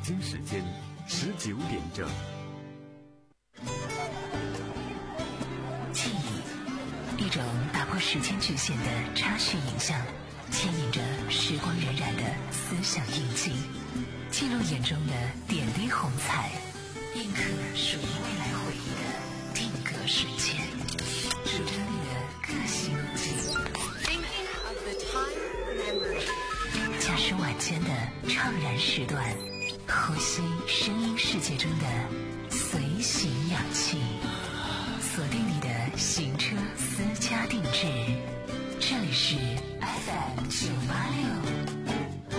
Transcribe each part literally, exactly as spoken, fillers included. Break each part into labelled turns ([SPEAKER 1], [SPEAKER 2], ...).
[SPEAKER 1] 京时间十九点整。
[SPEAKER 2] 记忆，一种打破时间局限的插叙影像，牵引着时光荏苒的思想印记，记录眼中的点滴红彩，印刻属于未来回忆的定格瞬间，主张你的个性路径。驾驶晚间的怅然时段，呼吸声音世界中的随行氧气，锁定你的行车私家定制，这里是 F M 九八六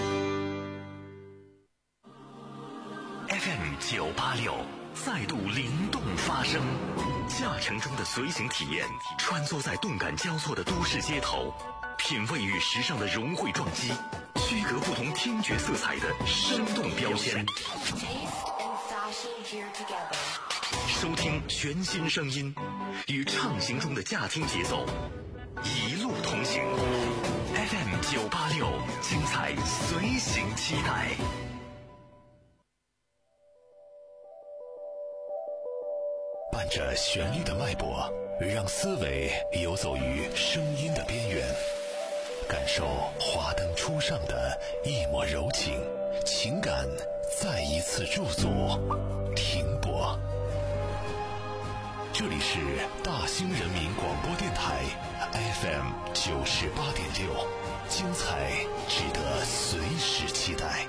[SPEAKER 3] F M 九八六再度灵动发声，驾乘中的随行体验，穿梭在动感交错的都市街头，品味与时尚的融汇撞击，区隔不同听觉色彩的生动标签，收听全新声音，与畅行中的驾听节奏一路同行。 F M 九八六精彩随行期待。伴着旋律的脉搏，让思维游走于声音的边缘，感受华灯初上的一抹柔情，情感再一次驻足停泊。这里是大兴人民广播电台 F M 九十八点六，精彩值得随时期待。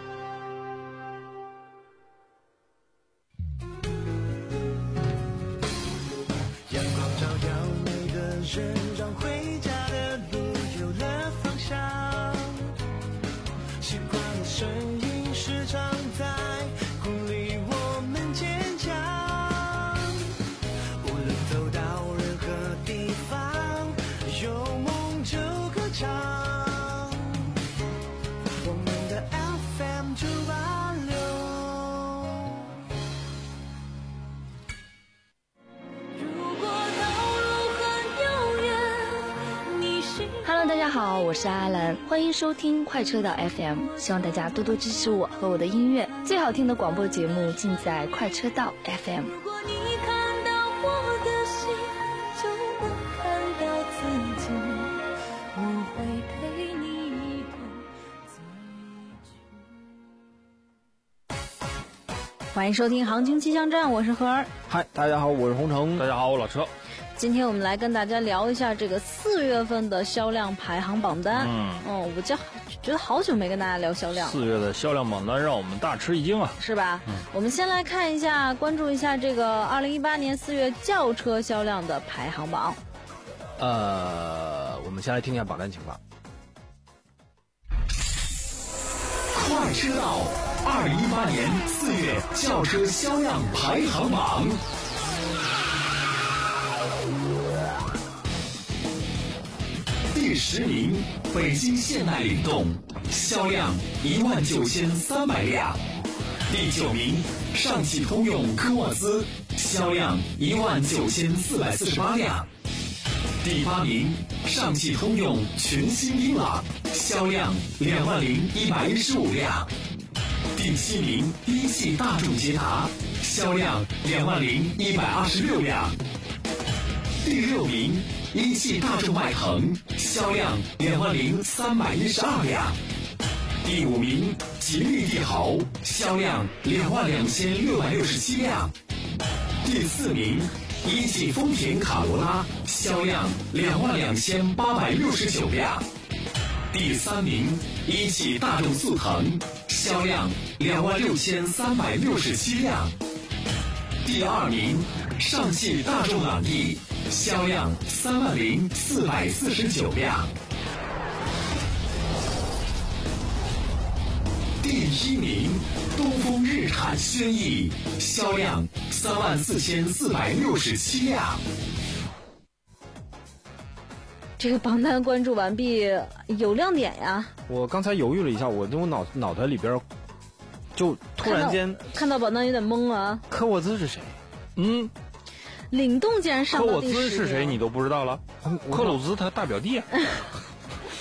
[SPEAKER 4] 阳光照耀每个人，让回家的路有了方向。习惯的声音时常在鼓励我们坚强。无论走到任何地方，有梦就歌唱。我们的 F M 九八六。
[SPEAKER 5] Hello， 大家好，我是阿兰，欢迎收听快车道 F M， 希望大家多多支持我和我的音乐，最好听的广播节目尽在快车道 F M。
[SPEAKER 6] 如果你看到我的心，就能看到自己，我会陪你一同醉去。
[SPEAKER 5] 欢迎收听航情气象站，我是何儿。
[SPEAKER 7] 嗨，大家好，我是洪城。
[SPEAKER 8] 大家好，我老车。
[SPEAKER 5] 今天我们来跟大家聊一下这个四月份的销量排行榜单。嗯，哦，我就觉得好久没跟大家聊销量。
[SPEAKER 8] 四月的销量榜单让我们大吃一惊啊，
[SPEAKER 5] 是吧？嗯，我们先来看一下，关注一下这个二零一八年四月轿车销量的排行榜。
[SPEAKER 7] 呃，我们先来听一下榜单情况。
[SPEAKER 3] 快车道二零一八年四月轿车销量排行榜。第十名，北京现代领动，销量一万九千三百辆。第九名，上汽通用科沃兹，销量一万九千四百四十八辆。第八名，上汽通用全新英朗，销量两万零一百一十五辆。第七名，一汽大众捷达，销量两万零一百二十六辆。第六名，一汽大众迈腾，销量两万零三百一十二辆。第五名，吉利帝豪，销量两万两千六百六十七辆。第四名，一汽丰田卡罗拉，销量两万两千八百六十九辆。第三名，一汽大众速腾，销量两万六千三百六十七辆。第二名，上汽大众朗逸，销量三万零四百四十九辆。第一名，东风日产轩逸，销量三万四千四百六十七辆。
[SPEAKER 5] 这个榜单关注完毕，有亮点呀。
[SPEAKER 7] 我刚才犹豫了一下，我我脑脑袋里边就突然间
[SPEAKER 5] 看到, 看到榜单有点懵啊。
[SPEAKER 7] 科沃兹是谁？
[SPEAKER 8] 嗯，
[SPEAKER 5] 领动竟然上到第十名。
[SPEAKER 8] 科沃兹是谁你都不知道了？克鲁兹他大表弟。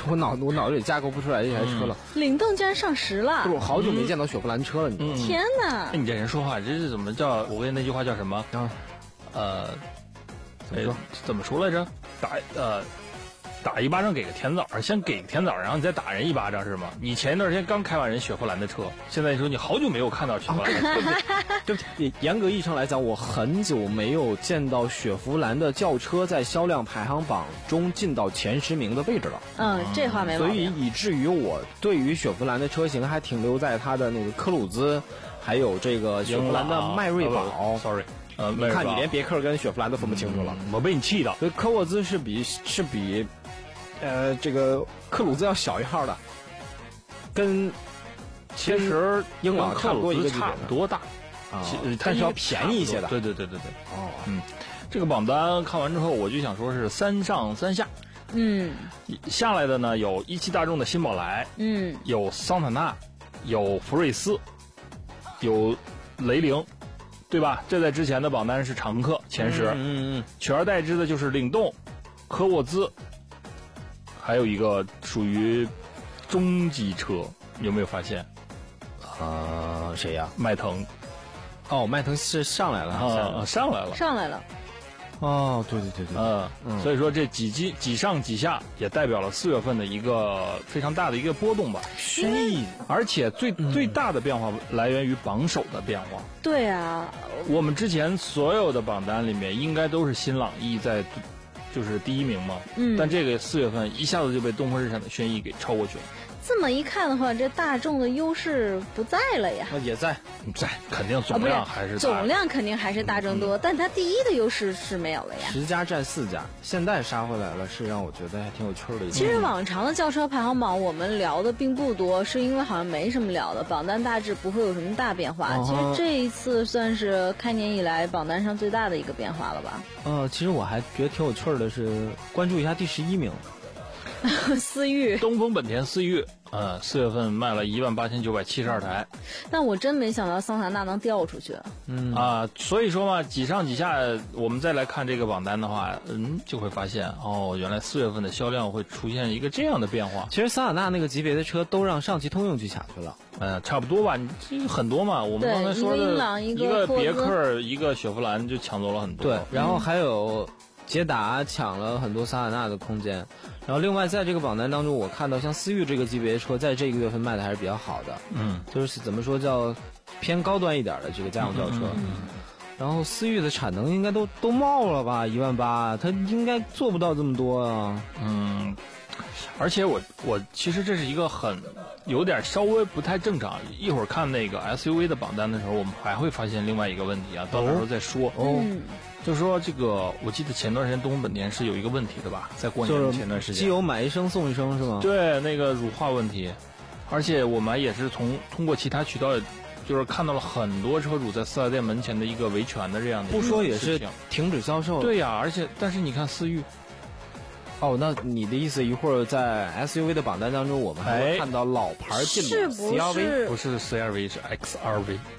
[SPEAKER 7] 我脑我脑子里架构不出来这台车了。
[SPEAKER 5] 领动居然上十了，
[SPEAKER 7] 不是我好久没见到雪佛兰车了，你知道吗？
[SPEAKER 5] 天哪！
[SPEAKER 8] 哎，你这人说话，这是怎么叫？我跟那句话叫什么？
[SPEAKER 7] 啊，
[SPEAKER 8] 呃，
[SPEAKER 7] 怎么说？
[SPEAKER 8] 怎么说来着？打呃。打一巴掌给个甜枣，先给个甜枣，然后你再打人一巴掌是吗？你前一段时间刚开完人雪佛兰的车，现在你说你好久没有看到雪佛兰的车，
[SPEAKER 7] 对不对？对不对？严格意义上来讲，我很久没有见到雪佛兰的轿车在销量排行榜中进到前十名的位置了。
[SPEAKER 5] 嗯，这话没毛病。
[SPEAKER 7] 所以以至于我对于雪佛兰的车型还停留在它的那个科鲁兹，还有这个雪佛兰的迈锐宝。
[SPEAKER 8] 哦、sorry。呃，
[SPEAKER 7] 你看，你连别克跟雪佛兰都分不清楚了，
[SPEAKER 8] 嗯、我被你气到。
[SPEAKER 7] 所以科沃兹是比是比，呃，这个克鲁兹要小一号的，跟
[SPEAKER 8] 其实
[SPEAKER 7] 英朗差不多一个
[SPEAKER 8] 差不多大
[SPEAKER 7] 啊，
[SPEAKER 8] 它
[SPEAKER 7] 是要便宜一些的。
[SPEAKER 8] 对对对对对。
[SPEAKER 7] 哦，
[SPEAKER 8] 嗯，这个榜单看完之后，我就想说是三上三下。
[SPEAKER 5] 嗯，
[SPEAKER 8] 下来的呢有一汽大众的新宝来，
[SPEAKER 5] 嗯，
[SPEAKER 8] 有桑塔纳，有福睿斯，有雷凌。对吧？这在之前的榜单是常客前十，
[SPEAKER 7] 嗯嗯嗯，
[SPEAKER 8] 取而代之的就是领动、科沃兹，还有一个属于中级车，有没有发现？
[SPEAKER 7] 呃，谁呀？
[SPEAKER 8] 迈腾。
[SPEAKER 7] 哦，迈腾是上来了
[SPEAKER 8] 啊，上来了，
[SPEAKER 5] 上来了。
[SPEAKER 7] 哦，对对对对，
[SPEAKER 8] 嗯，嗯所以说这几几几上几下，也代表了四月份的一个非常大的一个波动吧。
[SPEAKER 7] 轩逸，
[SPEAKER 8] 而且最、嗯、最大的变化来源于榜首的变化。
[SPEAKER 5] 对啊，
[SPEAKER 8] 我们之前所有的榜单里面，应该都是新朗逸在，就是第一名嘛。
[SPEAKER 5] 嗯，
[SPEAKER 8] 但这个四月份一下子就被东风日产的轩逸给超过去了。
[SPEAKER 5] 这么一看的话，这大众的优势不在了呀。
[SPEAKER 7] 也在，
[SPEAKER 8] 在，肯定总量还是、
[SPEAKER 5] 啊、总量肯定还是大众多，嗯、但它第一的优势是没有了呀。
[SPEAKER 7] 十家占四家，现代杀回来了，是让我觉得还挺有趣的一件。
[SPEAKER 5] 其实往常的轿车排行榜我们聊的并不多，是因为好像没什么聊的，榜单大致不会有什么大变化。
[SPEAKER 7] 哦、
[SPEAKER 5] 其实这一次算是开年以来榜单上最大的一个变化了吧？
[SPEAKER 7] 呃，其实我还觉得挺有趣的是，关注一下第十一名。
[SPEAKER 5] 思域，
[SPEAKER 8] 东风本田思域，呃，四月份卖了一万八千九百七十二台。
[SPEAKER 5] 但我真没想到桑塔纳能掉出去。
[SPEAKER 8] 嗯啊，所以说嘛，几上几下，我们再来看这个榜单的话，嗯，就会发现哦，原来四月份的销量会出现一个这样的变化。
[SPEAKER 7] 其实桑塔纳那个级别的车都让上汽通用去抢去了，
[SPEAKER 8] 呃，差不多吧，这个很多嘛。我们刚才说的，
[SPEAKER 5] 一个英朗，一
[SPEAKER 8] 个别克，一个雪佛兰就抢走了很多。
[SPEAKER 7] 对，然后还有捷达抢了很多桑塔纳的空间。然后另外在这个榜单当中，我看到像思域这个级别的车，在这个月份卖的还是比较好的，
[SPEAKER 8] 嗯，
[SPEAKER 7] 就是怎么说叫偏高端一点的这个家用轿车。
[SPEAKER 8] 嗯嗯嗯、
[SPEAKER 7] 然后思域的产能应该都都冒了吧，一万八，它应该做不到这么多啊。
[SPEAKER 8] 嗯，而且我我其实这是一个很有点稍微不太正常。一会儿看那个 S U V 的榜单的时候，我们还会发现另外一个问题啊，到时候再说。
[SPEAKER 7] 哦。
[SPEAKER 5] 嗯
[SPEAKER 8] 就是说，这个我记得前段时间东风本田是有一个问题的吧，在过年前段时间，
[SPEAKER 7] 机油买一升送一升是吗？
[SPEAKER 8] 对，那个乳化问题，而且我们也是从通过其他渠道，就是看到了很多车主在四 S 店门前的一个维权的这样的，
[SPEAKER 7] 不说也是停止销售。
[SPEAKER 8] 对呀、啊，而且但是你看思域，
[SPEAKER 7] 哦，那你的意思一会儿在 S U V 的榜单当中，我们还会看到老牌进的 C R V，
[SPEAKER 8] 不是 C R V 是 X R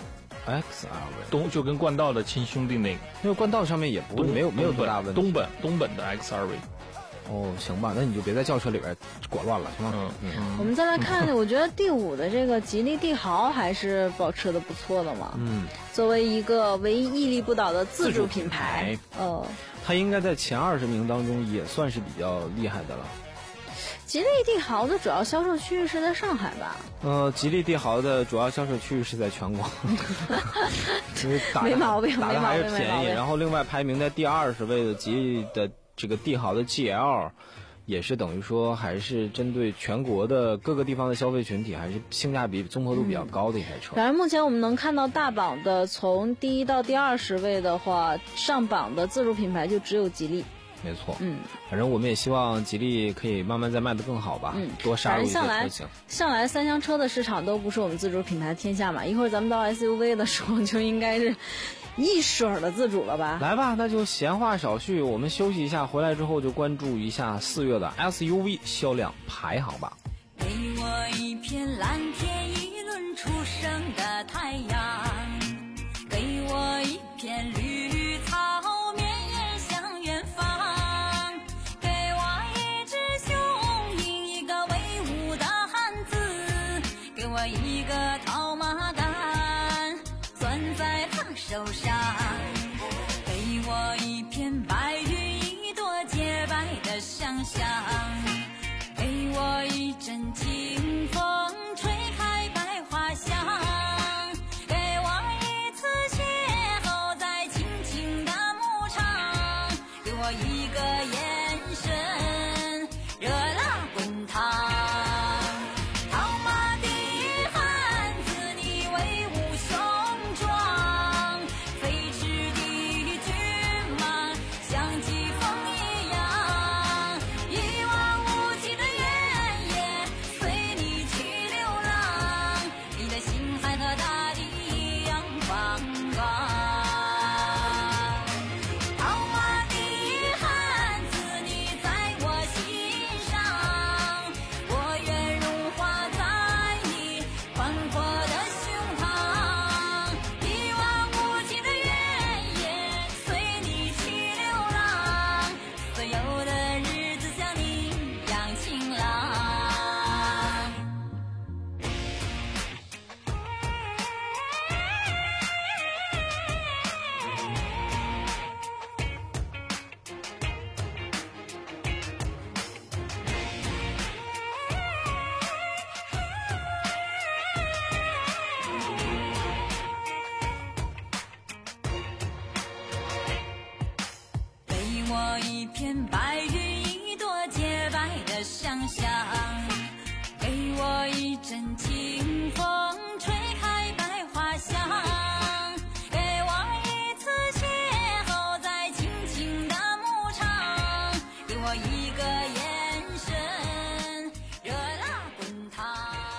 [SPEAKER 8] V。
[SPEAKER 7] X R V
[SPEAKER 8] 东就跟冠道的亲兄弟那个，
[SPEAKER 7] 因为冠道上面也不没有没有多大问题。
[SPEAKER 8] 东本东本的 X R V，
[SPEAKER 7] 哦，行吧，那你就别在轿车里边裹乱了，行吗？
[SPEAKER 8] 嗯
[SPEAKER 7] 嗯。
[SPEAKER 5] 我们再来看，我觉得第五的这个吉利帝豪还是保持的不错的嘛。
[SPEAKER 7] 嗯，
[SPEAKER 5] 作为一个唯一屹立不倒的自主品牌，呃，
[SPEAKER 7] 它应该在前二十名当中也算是比较厉害的了。
[SPEAKER 5] 吉利帝豪的主要销售区域是在上海吧？
[SPEAKER 7] 呃，吉利帝豪的主要销售区域是在全国，因为打
[SPEAKER 5] 没毛病，
[SPEAKER 7] 打的还是便宜。
[SPEAKER 5] 然
[SPEAKER 7] 然后另外排名在第二十位的吉利的这个帝豪的 G L， 也是等于说还是针对全国的各个地方的消费群体，还是性价比综合度比较高的一台车。
[SPEAKER 5] 反正目前我们能看到大榜的从第一到第二十位的话，上榜的自主品牌就只有吉利。
[SPEAKER 7] 没错，
[SPEAKER 5] 嗯，
[SPEAKER 7] 反正我们也希望吉利可以慢慢再卖得更好吧，
[SPEAKER 5] 嗯，
[SPEAKER 7] 多杀入一些车型。
[SPEAKER 5] 向来三厢车的市场都不是我们自主品牌天下嘛，一会儿咱们到 S U V 的时候就应该是一水儿的自主了吧？
[SPEAKER 7] 来吧，那就闲话少叙，我们休息一下，回来之后就关注一下四月的 S U V 销量排行吧。
[SPEAKER 6] 给我一片蓝天，一轮初升的太阳，给我一片绿草，绵延向远方，给我一只雄鹰，一个阵清风吹开百花香，给我一次邂逅在青青的牧场，给我一个眼神热辣滚烫。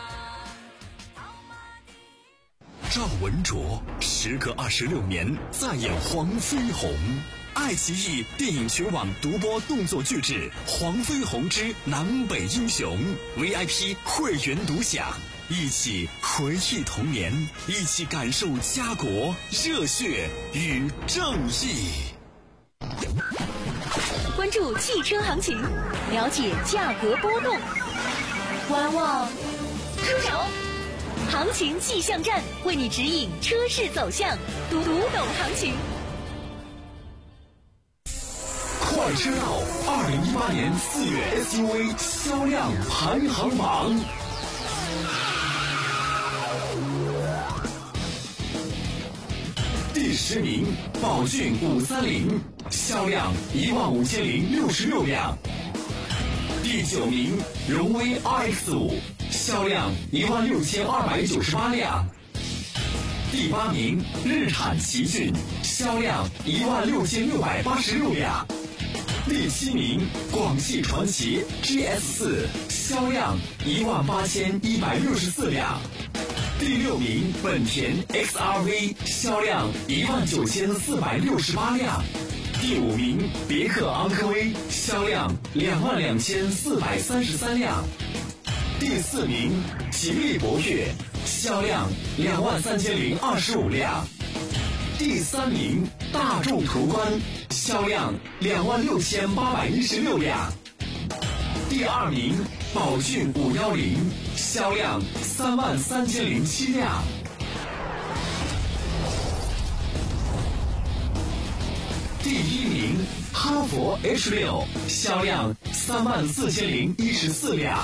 [SPEAKER 3] 赵文卓时隔二十六年再演黄飞鸿。爱奇艺电影全网独播动作巨制《黄飞鸿之南北英雄》，V I P 会员独享，一起回忆童年，一起感受家国热血与正义。
[SPEAKER 9] 关注汽车行情，了解价格波动，观望出手，行情气象站为你指引车市走向，读读懂行情。
[SPEAKER 3] 快车道二零一八年四月 S U V 销量排行榜。第十名，宝骏五三零，销量一万五千零六十六辆。第九名，荣威 R X 五，销量一万六千二百九十八辆。第八名，日产奇骏，销量一万六千六百八十六辆。第七名，广汽传祺 G S 四，销量一万八千一百六十四辆。第六名，本田 X R V， 销量一万九千四百六十八辆。第五名，别克昂科威，销量两万两千四百三十三辆。第四名，吉利博越，销量两万三千零二十五辆。第三名，大众途观，销量两万六千八百一十六辆。第二名，宝骏五幺零，销量三万三千零七辆。第一名，哈弗 H 六，销量三万四千零一十四辆。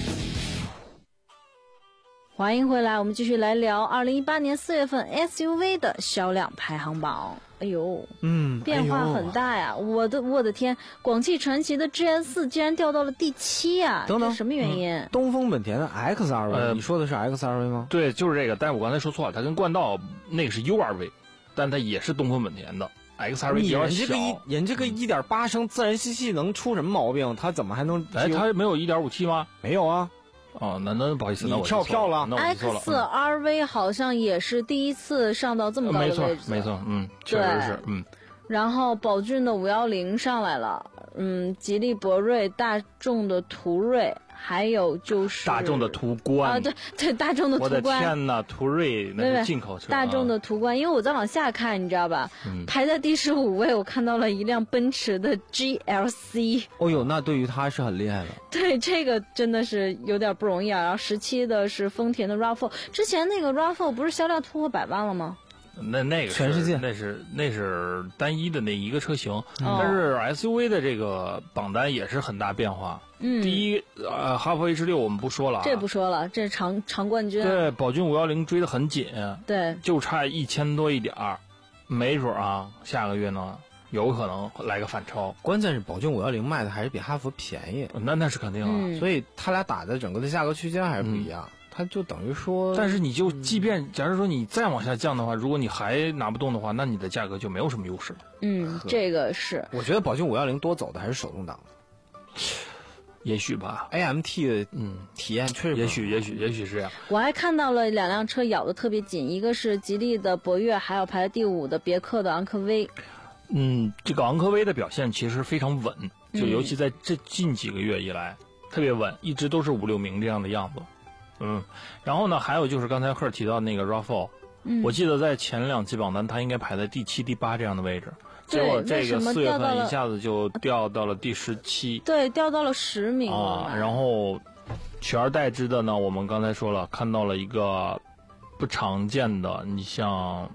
[SPEAKER 10] 欢迎回来，我们继续来聊二零一八年四月份 S U V 的销量排行榜。哎呦，
[SPEAKER 7] 嗯，
[SPEAKER 10] 变化很大呀！哎、我的我的天，广汽传祺的 G S 四竟然掉到了第七呀！
[SPEAKER 7] 等等，
[SPEAKER 10] 什么原因？
[SPEAKER 7] 嗯、东风本田的 X R V，、呃、你说的是 X R V 吗？
[SPEAKER 8] 对，就是这个。但是我刚才说错了，它跟冠道那个是 U R V， 但它也是东风本田的 X R V 比较小。
[SPEAKER 7] 人这个一人这个一点八升自然吸气能出什么毛病？它怎么还能？
[SPEAKER 8] 哎，它没有 一点五 T 吗？
[SPEAKER 7] 没有啊。
[SPEAKER 8] 哦，那那不好意思，
[SPEAKER 7] 你跳票了。
[SPEAKER 10] X R V 好像也是第一次上到这么高的位置，
[SPEAKER 8] 没错，没错，嗯，确实是，嗯。
[SPEAKER 10] 然后宝骏的五幺零上来了，嗯，吉利博瑞、大众的途锐，还有就是
[SPEAKER 8] 大众的途观
[SPEAKER 10] 啊，对对，大众的途观。
[SPEAKER 8] 我的天哪，途锐那是进口车。
[SPEAKER 10] 大众的途观，因为我再往下看，你知道吧？嗯、排在第十五位，我看到了一辆奔驰的 G L C。
[SPEAKER 7] 哦呦，那对于它是很厉害的。
[SPEAKER 10] 对，这个真的是有点不容易啊。然后十七的是丰田的 R A V 四，之前那个 R A V 四不是销量突破百万了吗？
[SPEAKER 8] 那那个
[SPEAKER 7] 全世界
[SPEAKER 8] 那是那是单一的那一个车型，嗯、但是 S U V 的这个榜单也是很大变化。
[SPEAKER 10] 嗯，
[SPEAKER 8] 第一，呃，哈弗 H 六我们不说了、啊，
[SPEAKER 10] 这不说了，这是常常冠军、啊。
[SPEAKER 8] 对，宝骏五幺零追得很紧，
[SPEAKER 10] 对，
[SPEAKER 8] 就差一千多一点儿，没准啊，下个月呢有可能来个反超。
[SPEAKER 7] 关键是宝骏五幺零卖的还是比哈弗便宜，
[SPEAKER 8] 那那是肯定啊、
[SPEAKER 10] 嗯，
[SPEAKER 7] 所以他俩打的整个的价格区间还是不一样。嗯，它就等于说，
[SPEAKER 8] 但是你就即便假如说你再往下降的话，如果你还拿不动的话，那你的价格就没有什么优势。
[SPEAKER 10] 嗯，这个是。
[SPEAKER 7] 我觉得宝骏五幺零多走的还是手动挡，
[SPEAKER 8] 也许吧。
[SPEAKER 7] A M T 的嗯体验确实，
[SPEAKER 8] 也许也许也许是这样。
[SPEAKER 10] 我还看到了两辆车咬得特别紧，一个是吉利的博越，还有排在第五的别克的昂科威。
[SPEAKER 8] 嗯，这个昂科威的表现其实非常稳，就尤其在这近几个月以来、嗯、特别稳，一直都是五六名这样的样子。嗯，然后呢，还有就是刚才赫提到那个 R A V 四、嗯，我记得在前两期榜单它应该排在第七、第八这样的位置，结果这个四月份一下子就掉到了第十七，
[SPEAKER 10] 对，掉到了十名
[SPEAKER 8] 啊。然后取而代之的呢，我们刚才说了，看到了一个不常见的，你像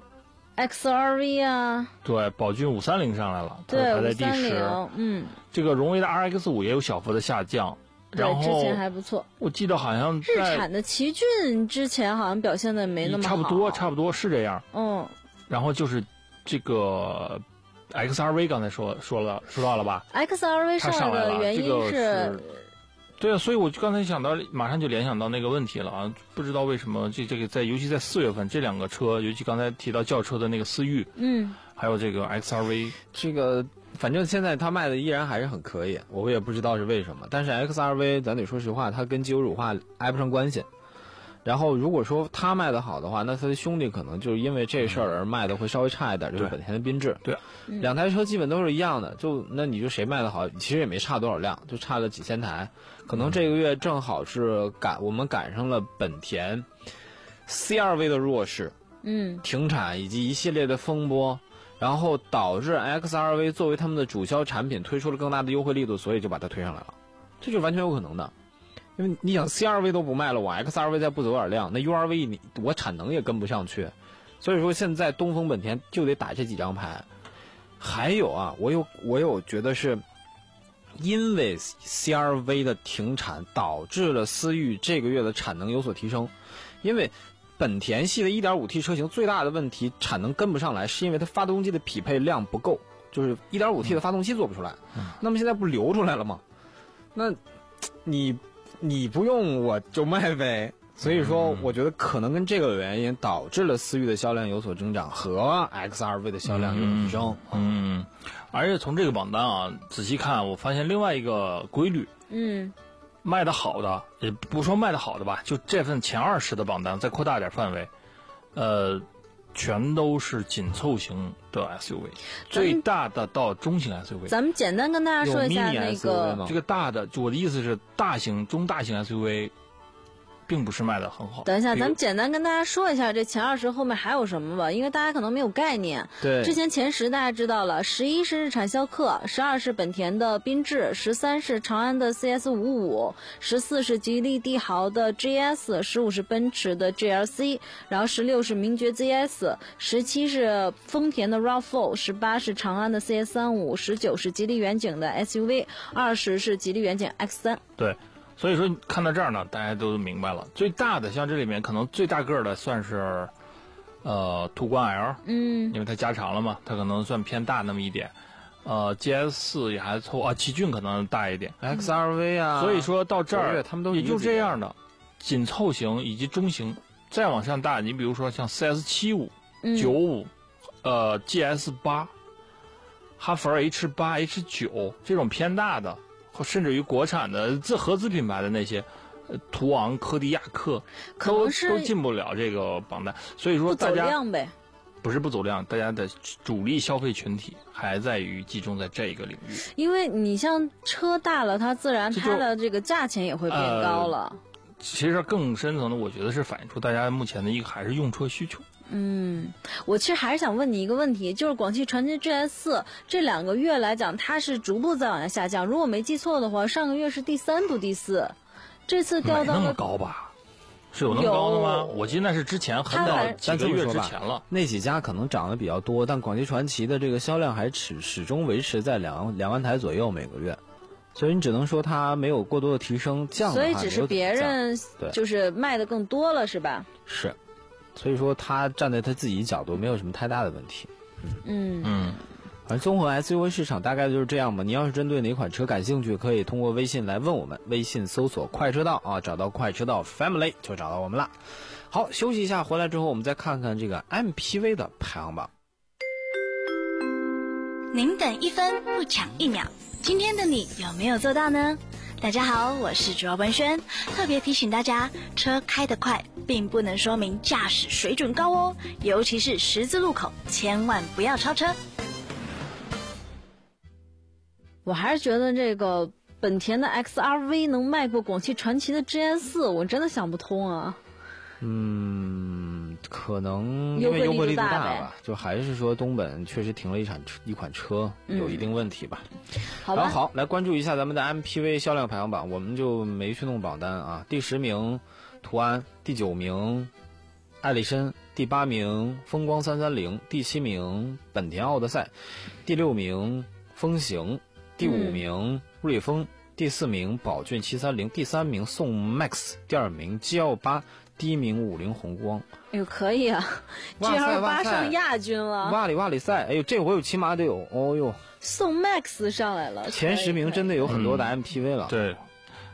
[SPEAKER 10] X R V 啊，
[SPEAKER 8] 对，宝骏五三零上来了，它
[SPEAKER 10] 对，
[SPEAKER 8] 排在第十，
[SPEAKER 10] 嗯，
[SPEAKER 8] 这个荣威的 R X 五也有小幅的下降。然后
[SPEAKER 10] 之前还不错，
[SPEAKER 8] 我记得好像
[SPEAKER 10] 日产的奇骏之前好像表现的没那么好，
[SPEAKER 8] 差不多差不多是这样。
[SPEAKER 10] 嗯，
[SPEAKER 8] 然后就是这个 X R V 刚才说说了说到了吧
[SPEAKER 10] ？X R V 上来的原因是，
[SPEAKER 8] 这个是对啊，所以我就刚才想到，马上就联想到那个问题了啊！不知道为什么这这个在，尤其在四月份，这两个车，尤其刚才提到轿车的那个思域，
[SPEAKER 10] 嗯，
[SPEAKER 8] 还有这个 X R V，
[SPEAKER 7] 这个反正现在它卖的依然还是很可以，我也不知道是为什么。但是 X R V 咱得说实话，它跟机油乳化挨不上关系。然后如果说它卖的好的话，那它的兄弟可能就是因为这事儿而卖的会稍微差一点，就是本田的缤智。
[SPEAKER 8] 对，
[SPEAKER 7] 两台车基本都是一样的，就那你就谁卖的好，其实也没差多少辆，就差了几千台。可能这个月正好是赶我们赶上了本田 C R V 的弱势，
[SPEAKER 10] 嗯，
[SPEAKER 7] 停产以及一系列的风波，然后导致 X R V 作为他们的主销产品推出了更大的优惠力度，所以就把它推上来了，这就完全有可能的。因为你想 C R V 都不卖了，我 X R V 再不走点量，那 U R V 你我产能也跟不上去，所以说现在东风本田就得打这几张牌。还有啊，我有我有觉得是因为 C R V 的停产导致了思域这个月的产能有所提升，因为本田系的 一点五 T 车型最大的问题产能跟不上来，是因为它发动机的匹配量不够，就是 一点五 T 的发动机做不出来、嗯、那么现在不流出来了吗？那你你不用我就卖呗，所以说我觉得可能跟这个原因导致了思域的销量有所增长和 X R V 的销量有所提升。
[SPEAKER 8] 嗯，嗯而且从这个榜单啊仔细看，我发现另外一个规律，
[SPEAKER 10] 嗯，
[SPEAKER 8] 卖的好的也不说卖的好的吧，就这份前二十的榜单再扩大点范围，呃，全都是紧凑型的 S U V， 最大的到中型 S U V。
[SPEAKER 10] 咱们简单跟大家说一下那个
[SPEAKER 8] 这个大的，就我的意思是大型、中大型 S U V。并不是卖的很好。
[SPEAKER 10] 等一下，咱们简单跟大家说一下这前二十后面还有什么吧，因为大家可能没有概念。
[SPEAKER 7] 对，
[SPEAKER 10] 之前前十大家知道了，十一是日产逍客，十二是本田的缤智，十三是长安的 C S 五五，十四是吉利帝豪的 G S， 十五是奔驰的 G L C， 然后十六是名爵 Z S， 十七是丰田的 RAV 四， 十八是长安的 C S 三五， 十九是吉利远景的 S U V， 二十是吉利远景 X 三。
[SPEAKER 8] 对。所以说看到这儿呢，大家都明白了。最大的像这里面可能最大个的算是，呃，途观 L，
[SPEAKER 10] 嗯，
[SPEAKER 8] 因为它加长了嘛，它可能算偏大那么一点。呃 ，G S 四也还凑啊，奇骏可能大一点
[SPEAKER 7] ，X R V 啊。
[SPEAKER 8] 所以说到这儿，
[SPEAKER 7] 他们都
[SPEAKER 8] 也就这样的紧凑型以及中型，再往上大，你比如说像 C S 七五、九五，呃 ，G S 八，哈弗 H 八、H 九这种偏大的。甚至于国产的自合资品牌的那些，呃，途昂、柯迪亚克，都都进不了这个榜单。所以说大家
[SPEAKER 10] 不走量呗，
[SPEAKER 8] 不是不走量，大家的主力消费群体还在于集中在这一个领域。
[SPEAKER 10] 因为你像车大了，它自然它的这个价钱也会变高了。
[SPEAKER 8] 呃、其实更深层的，我觉得是反映出大家目前的一个还是用车需求。
[SPEAKER 10] 嗯，我其实还是想问你一个问题，就是广汽传祺 G S 四这两个月来讲，它是逐步在往下下降。如果没记错的话，上个月是第三不第四，这次掉到了
[SPEAKER 8] 没那么高吧？是有那么高的吗？我记得那是之前很早几个月之前了。
[SPEAKER 7] 那几家可能涨得比较多，但广汽传祺的这个销量还始始终维持在两两万台左右每个月。所以你只能说它没有过多的提升，降的话
[SPEAKER 10] 所以只是别人就是卖的更多了，是吧？
[SPEAKER 7] 是。所以说他站在他自己角度没有什么太大的问题。
[SPEAKER 10] 嗯
[SPEAKER 8] 嗯，
[SPEAKER 7] 反正综合 S U V 市场大概就是这样吧。你要是针对哪款车感兴趣，可以通过微信来问我们，微信搜索快车道啊，找到快车道 Family 就找到我们了。好，休息一下，回来之后我们再看看这个 M P V 的排行榜。
[SPEAKER 9] 您等一分不抢一秒，今天的你有没有做到呢？大家好，我是主要文轩，特别提醒大家，车开得快并不能说明驾驶水准高哦，尤其是十字路口，千万不要超车。
[SPEAKER 10] 我还是觉得这个本田的 X R V 能卖过广汽传祺的 G S 四，我真的想不通啊。
[SPEAKER 7] 嗯，可能因为优惠力度大吧，就还是说东本确实停了一场一款车，有一定问题吧。
[SPEAKER 10] 嗯、好吧，
[SPEAKER 7] 好，来关注一下咱们的 M P V 销量排行榜，我们就没去弄榜单啊。第十名途安，第九名艾力绅，第八名风光三三零，第七名本田奥德赛，第六名风行，第五名瑞风，嗯、第四名宝骏七三零，第三名宋 MAX， 第二名 G L 八。第一名五菱宏光，
[SPEAKER 10] 哎呦可以啊 ，G L 八上亚军了，
[SPEAKER 7] 哇里哇里赛，哎呦这回有起码得有，哦呦，
[SPEAKER 10] 宋 MAX 上来了，
[SPEAKER 7] 前十名真的有很多的 M P V 了。
[SPEAKER 8] 对，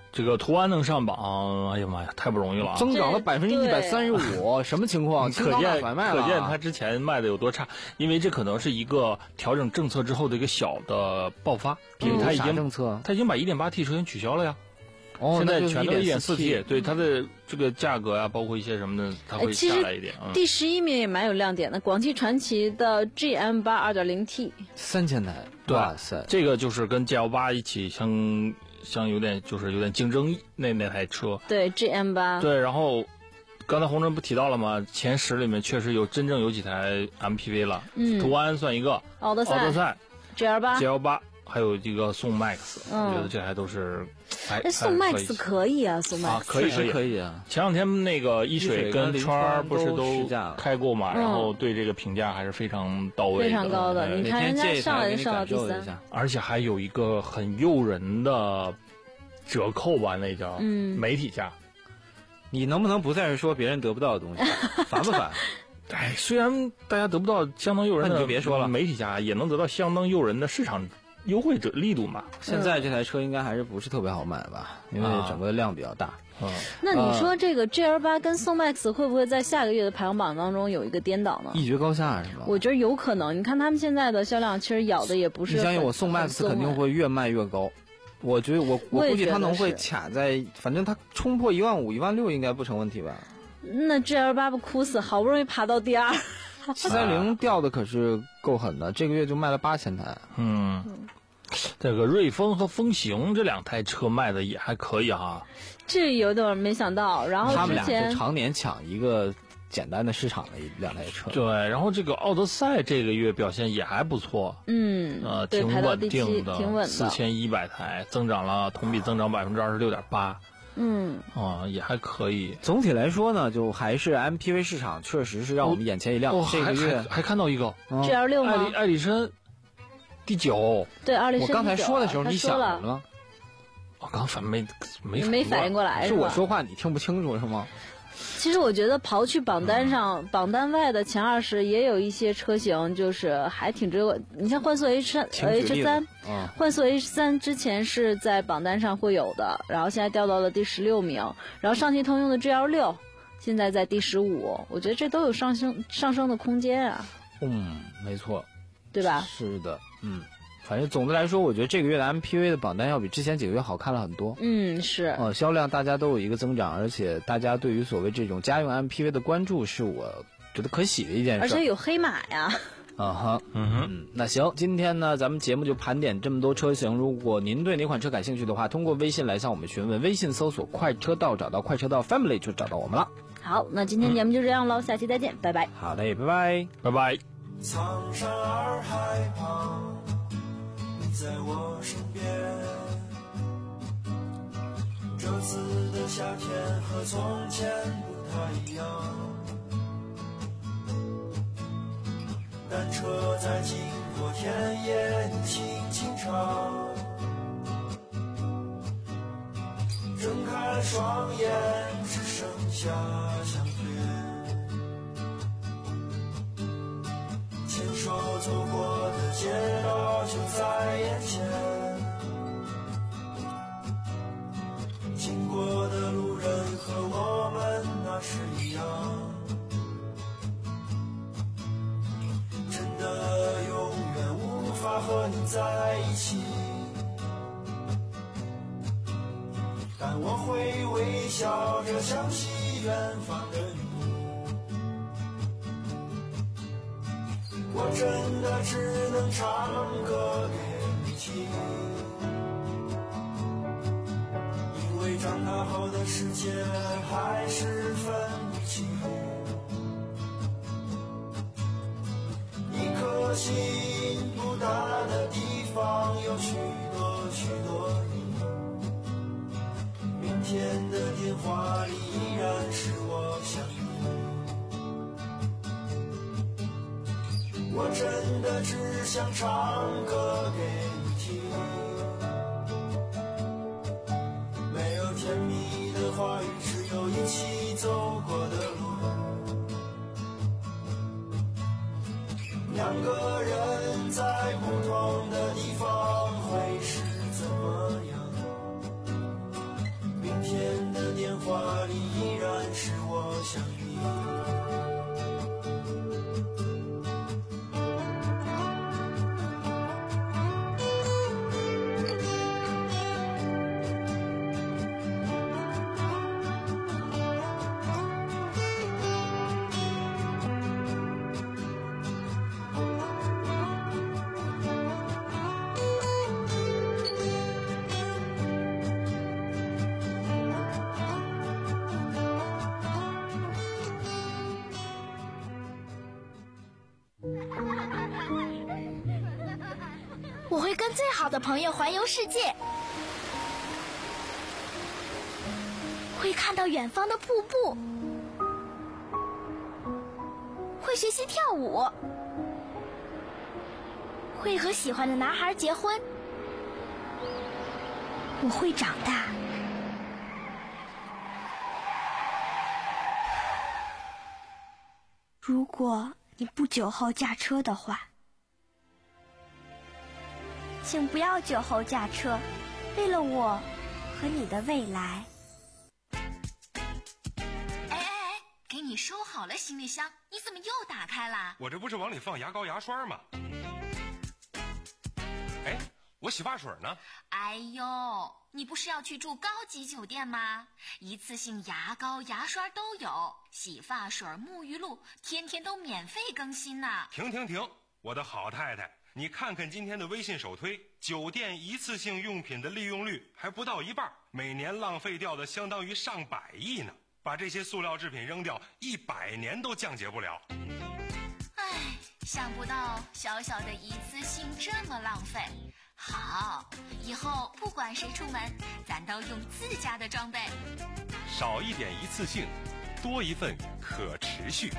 [SPEAKER 8] 这个途安能上榜，哎呀妈呀，太不容易了啊！
[SPEAKER 7] 增长了百分之一百三十五，什么情况？
[SPEAKER 8] 可见
[SPEAKER 7] 甩卖了，
[SPEAKER 8] 可见它之前卖的有多差，因为这可能是一个调整政策之后的一个小的爆发，因为它已经
[SPEAKER 7] 政策，
[SPEAKER 8] 它已经把 一点八 T 车型取消了呀。
[SPEAKER 7] 哦，
[SPEAKER 8] 现在全都 一点
[SPEAKER 7] 四
[SPEAKER 8] T， 对它的这个价格啊，包括一些什么的，它会下来一点。
[SPEAKER 10] 嗯、第十一名也蛮有亮点的，广汽传祺的 G M 八 二点零 T，
[SPEAKER 7] 三千台，哇塞，
[SPEAKER 8] 这个就是跟 G L 八一起相相有点就是有点竞争那那台车。
[SPEAKER 10] 对 G M 八，
[SPEAKER 8] 对，然后刚才洪真不提到了吗？前十里面确实有真正有几台 M P V 了，
[SPEAKER 10] 嗯，
[SPEAKER 8] 途安算一个，
[SPEAKER 10] 奥德赛，
[SPEAKER 8] 奥德赛
[SPEAKER 10] G L 八
[SPEAKER 8] ，G L 八。还有这个宋 Max，、
[SPEAKER 10] 嗯、
[SPEAKER 8] 我觉得这还都是，还
[SPEAKER 10] 哎，宋 Max 可以啊，宋 Max
[SPEAKER 8] 啊，可以可以
[SPEAKER 7] 可以啊。
[SPEAKER 8] 前两天那个一水跟川不是都开过嘛，
[SPEAKER 10] 嗯、
[SPEAKER 8] 然后对这个评价还是非常到位的，
[SPEAKER 10] 非常高的。你看人家上来就上到第三，
[SPEAKER 8] 而且还有一个很诱人的折扣吧，那叫
[SPEAKER 10] 嗯
[SPEAKER 8] 媒体价。
[SPEAKER 7] 你能不能不再是说别人得不到的东西，烦不烦？
[SPEAKER 8] 哎，虽然大家得不到相当诱人的，
[SPEAKER 7] 你就别说了，
[SPEAKER 8] 媒体价也能得到相当诱人的市场优惠者力度嘛。
[SPEAKER 7] 现在这台车应该还是不是特别好买吧，因为整个量比较大。
[SPEAKER 8] 嗯，
[SPEAKER 10] 那你说这个 G L 八跟宋 Max 会不会在下个月的排行榜当中有一个颠倒呢？
[SPEAKER 7] 一决高下是吧？
[SPEAKER 10] 我觉得有可能。你看他们现在的销量，其实咬的也不是。
[SPEAKER 7] 你相信我，宋 Max 肯定会越卖越高。我觉得我我估计它能会卡在，反正它冲破一万五、一万六应该不成问题吧？
[SPEAKER 10] 那 G L 八不哭死，好不容易爬到第二。
[SPEAKER 7] 七三零掉的可是够狠的，这个月就卖了八千台。
[SPEAKER 8] 嗯，这个瑞风和风行这两台车卖的也还可以哈。
[SPEAKER 10] 这有点没想到，然后
[SPEAKER 7] 他们俩是常年抢一个简单的市场的两台车。
[SPEAKER 8] 对，然后这个奥德赛这个月表现也还不错。
[SPEAKER 10] 嗯，
[SPEAKER 8] 呃，挺稳定
[SPEAKER 10] 的，挺稳的，
[SPEAKER 8] 四千一百台，增长了，同比增长百分之二十六点八。
[SPEAKER 10] 嗯，
[SPEAKER 8] 啊，也还可以。
[SPEAKER 7] 总体来说呢，就还是 M P V 市场确实是让我们眼前一亮。
[SPEAKER 8] 哦、
[SPEAKER 7] 这个月
[SPEAKER 8] 还, 还, 还看到一个
[SPEAKER 10] G L 六吗？
[SPEAKER 8] 艾力艾力绅第九。
[SPEAKER 10] 对，艾力绅。
[SPEAKER 7] 我刚才说的时候，你想了吗？
[SPEAKER 8] 我刚反没没
[SPEAKER 10] 没反应过来，
[SPEAKER 7] 是我说话你听不清楚是吗？
[SPEAKER 10] 其实我觉得刨去榜单上、嗯、榜单外的前二十，也有一些车型就是还挺值。你像幻速 H 三 H 三，幻速 H 三之前是在榜单上会有的，然后现在掉到了第十六名。然后上汽通用的 G L 六现在在第十五，我觉得这都有上升上升的空间啊。
[SPEAKER 7] 嗯，没错，
[SPEAKER 10] 对吧？
[SPEAKER 7] 是的，嗯。反正总的来说，我觉得这个月的 M P V 的榜单要比之前几个月好看了很多。
[SPEAKER 10] 嗯，是。
[SPEAKER 7] 呃，销量大家都有一个增长，而且大家对于所谓这种家用 M P V 的关注，是我觉得可喜的一件事。
[SPEAKER 10] 而且有黑马呀。
[SPEAKER 7] 啊哈，
[SPEAKER 8] 嗯哼，
[SPEAKER 7] 嗯，那行，今天呢，咱们节目就盘点这么多车型。如果您对哪款车感兴趣的话，通过微信来向我们询问，微信搜索“快车道”，找到“快车道 Family” 就找到我们了。
[SPEAKER 10] 好，那今天节目就这样喽，嗯、下期再见，拜拜。
[SPEAKER 7] 好嘞，拜拜，
[SPEAKER 8] 拜拜。
[SPEAKER 4] 苍山洱海旁，你在我身边。这次的夏天和从前不太一样，单车在经过田野，你轻轻唱。睁开了双眼，只剩下相片。牵手走过的街道就在眼前，经过的路人和我们那是一样，真的永远无法和你在一起，但我会微笑着想起远方的你。我真的只能唱歌给你听，因为长大后的世界还是分不清，一颗心不大的地方有许多许多你，明天的电话里依然是我想你。我真的只想唱歌给你听，没有甜蜜的话语，只有一起走过的路。两个人在不同的地方会是怎么样？ 话里依然是我相遇。
[SPEAKER 11] 我会跟最好的朋友环游世界，会看到远方的瀑布，会学习跳舞，会和喜欢的男孩结婚。我会长大。如果你不酒后驾车的话，请不要酒后驾车，为了我和你的未来。
[SPEAKER 12] 哎哎哎，给你收好了行李箱，你怎么又打开了？
[SPEAKER 13] 我这不是往里放牙膏牙刷吗？哎，我洗发水呢？
[SPEAKER 12] 哎呦，你不是要去住高级酒店吗？一次性牙膏牙刷都有，洗发水沐浴露天天都免费更新呢。
[SPEAKER 13] 停停停，我的好太太，你看看今天的微信首推，酒店一次性用品的利用率还不到一半，每年浪费掉的相当于上百亿呢。把这些塑料制品扔掉，一百年都降解不了。
[SPEAKER 12] 唉，想不到小小的一次性这么浪费。好，以后不管谁出门，咱都用自家的装备。
[SPEAKER 13] 少一点一次性，多一份可持续。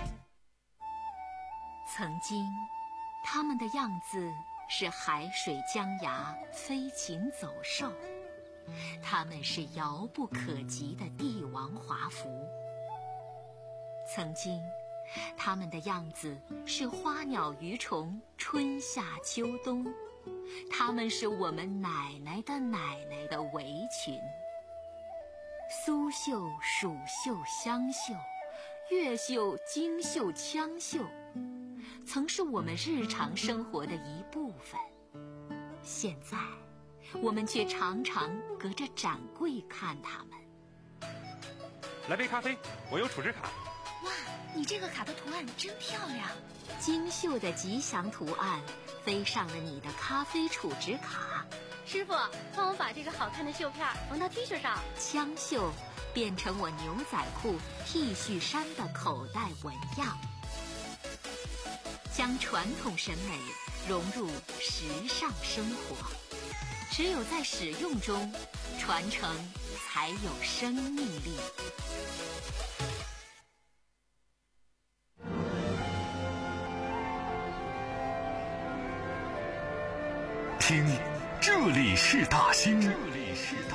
[SPEAKER 12] 曾经他们的样子是海水江崖，飞禽走兽，他们是遥不可及的帝王华服。曾经他们的样子是花鸟鱼虫，春夏秋冬，他们是我们奶奶的奶奶的围裙。苏绣、蜀绣、湘绣，越绣、京绣、羌绣，曾是我们日常生活的一部分。现在我们却常常隔着展柜看它们。
[SPEAKER 13] 来杯咖啡，我有储值卡。
[SPEAKER 12] 哇，你这个卡的图案真漂亮，精绣的吉祥图案飞上了你的咖啡储值卡。
[SPEAKER 14] 师傅，帮我把这个好看的绣片缝到 T 恤上。
[SPEAKER 12] 枪绣变成我牛仔裤、T 恤衫的口袋纹样，将传统审美融入时尚生活。只有在使用中，传承才有生命力。
[SPEAKER 3] 听，这里是大兴。